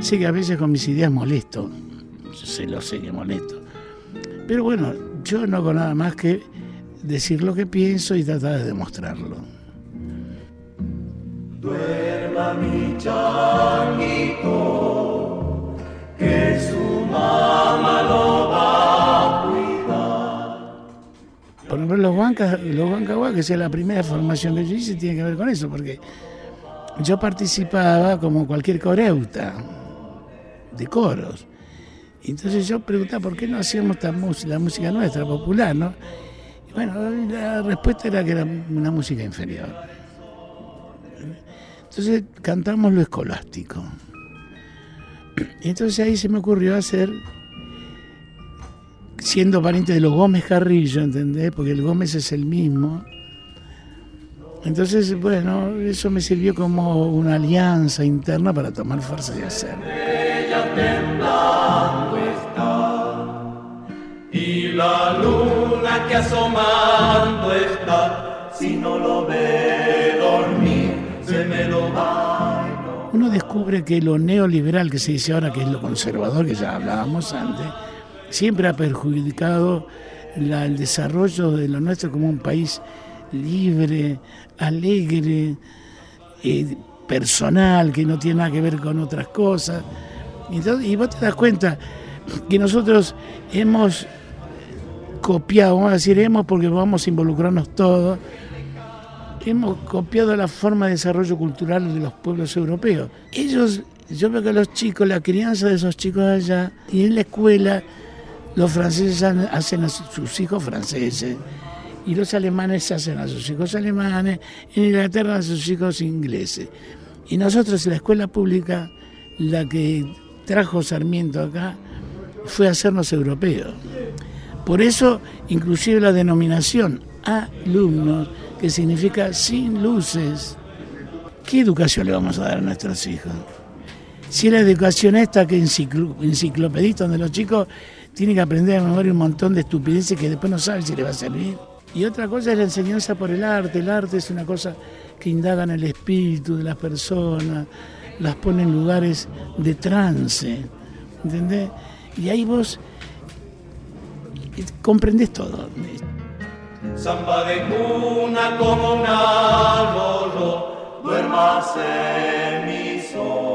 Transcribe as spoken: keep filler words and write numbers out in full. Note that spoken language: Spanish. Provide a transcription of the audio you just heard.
sé que a veces con mis ideas molesto, se lo sé que molesto, pero bueno, yo no hago nada más que decir lo que pienso y tratar de demostrarlo. Duerma mi changuito, que su mamá lo va a cuidar. Por ejemplo, los huancas, los huancahuas, que sea la primera formación que yo hice, tiene que ver con eso, porque yo participaba como cualquier coreuta de coros. Entonces yo preguntaba por qué no hacíamos esta música, la música nuestra, popular, ¿no? Y bueno, la respuesta era que era una música inferior. Entonces cantamos lo escolástico. Entonces ahí se me ocurrió hacer, siendo pariente de los Gómez Carrillo, ¿entendés? Porque el Gómez es el mismo. Entonces, bueno, eso me sirvió como una alianza interna para tomar fuerza y hacerlo. Ella temblando está, y la luna que asomando está, si no lo ve dormir, se me lo bailo. Uno descubre que lo neoliberal que se dice ahora, que es lo conservador, que ya hablábamos antes, siempre ha perjudicado la, el desarrollo de lo nuestro como un país libre, alegre, eh, personal, que no tiene nada que ver con otras cosas. Entonces, y vos te das cuenta que nosotros hemos copiado, vamos a decir hemos porque vamos a involucrarnos todos, hemos copiado la forma de desarrollo cultural de los pueblos europeos. Ellos, yo veo que los chicos, la crianza de esos chicos allá, y en la escuela los franceses hacen a sus hijos franceses, y los alemanes hacen a sus hijos alemanes, en Inglaterra a sus hijos ingleses. Y nosotros en la escuela pública, la que trajo Sarmiento acá, fue hacernos europeos. Por eso, inclusive la denominación alumnos, que significa sin luces. ¿Qué educación le vamos a dar a nuestros hijos? Si la educación esta que enciclo, enciclopedista, donde los chicos tienen que aprender a memoria un montón de estupideces que después no saben si les va a servir. Y otra cosa es la enseñanza por el arte. El arte es una cosa que indaga en el espíritu de las personas, las pone en lugares de trance, ¿entendés? Y ahí vos comprendés todo. Samba de cuna como un árbol, duérmase mi sol.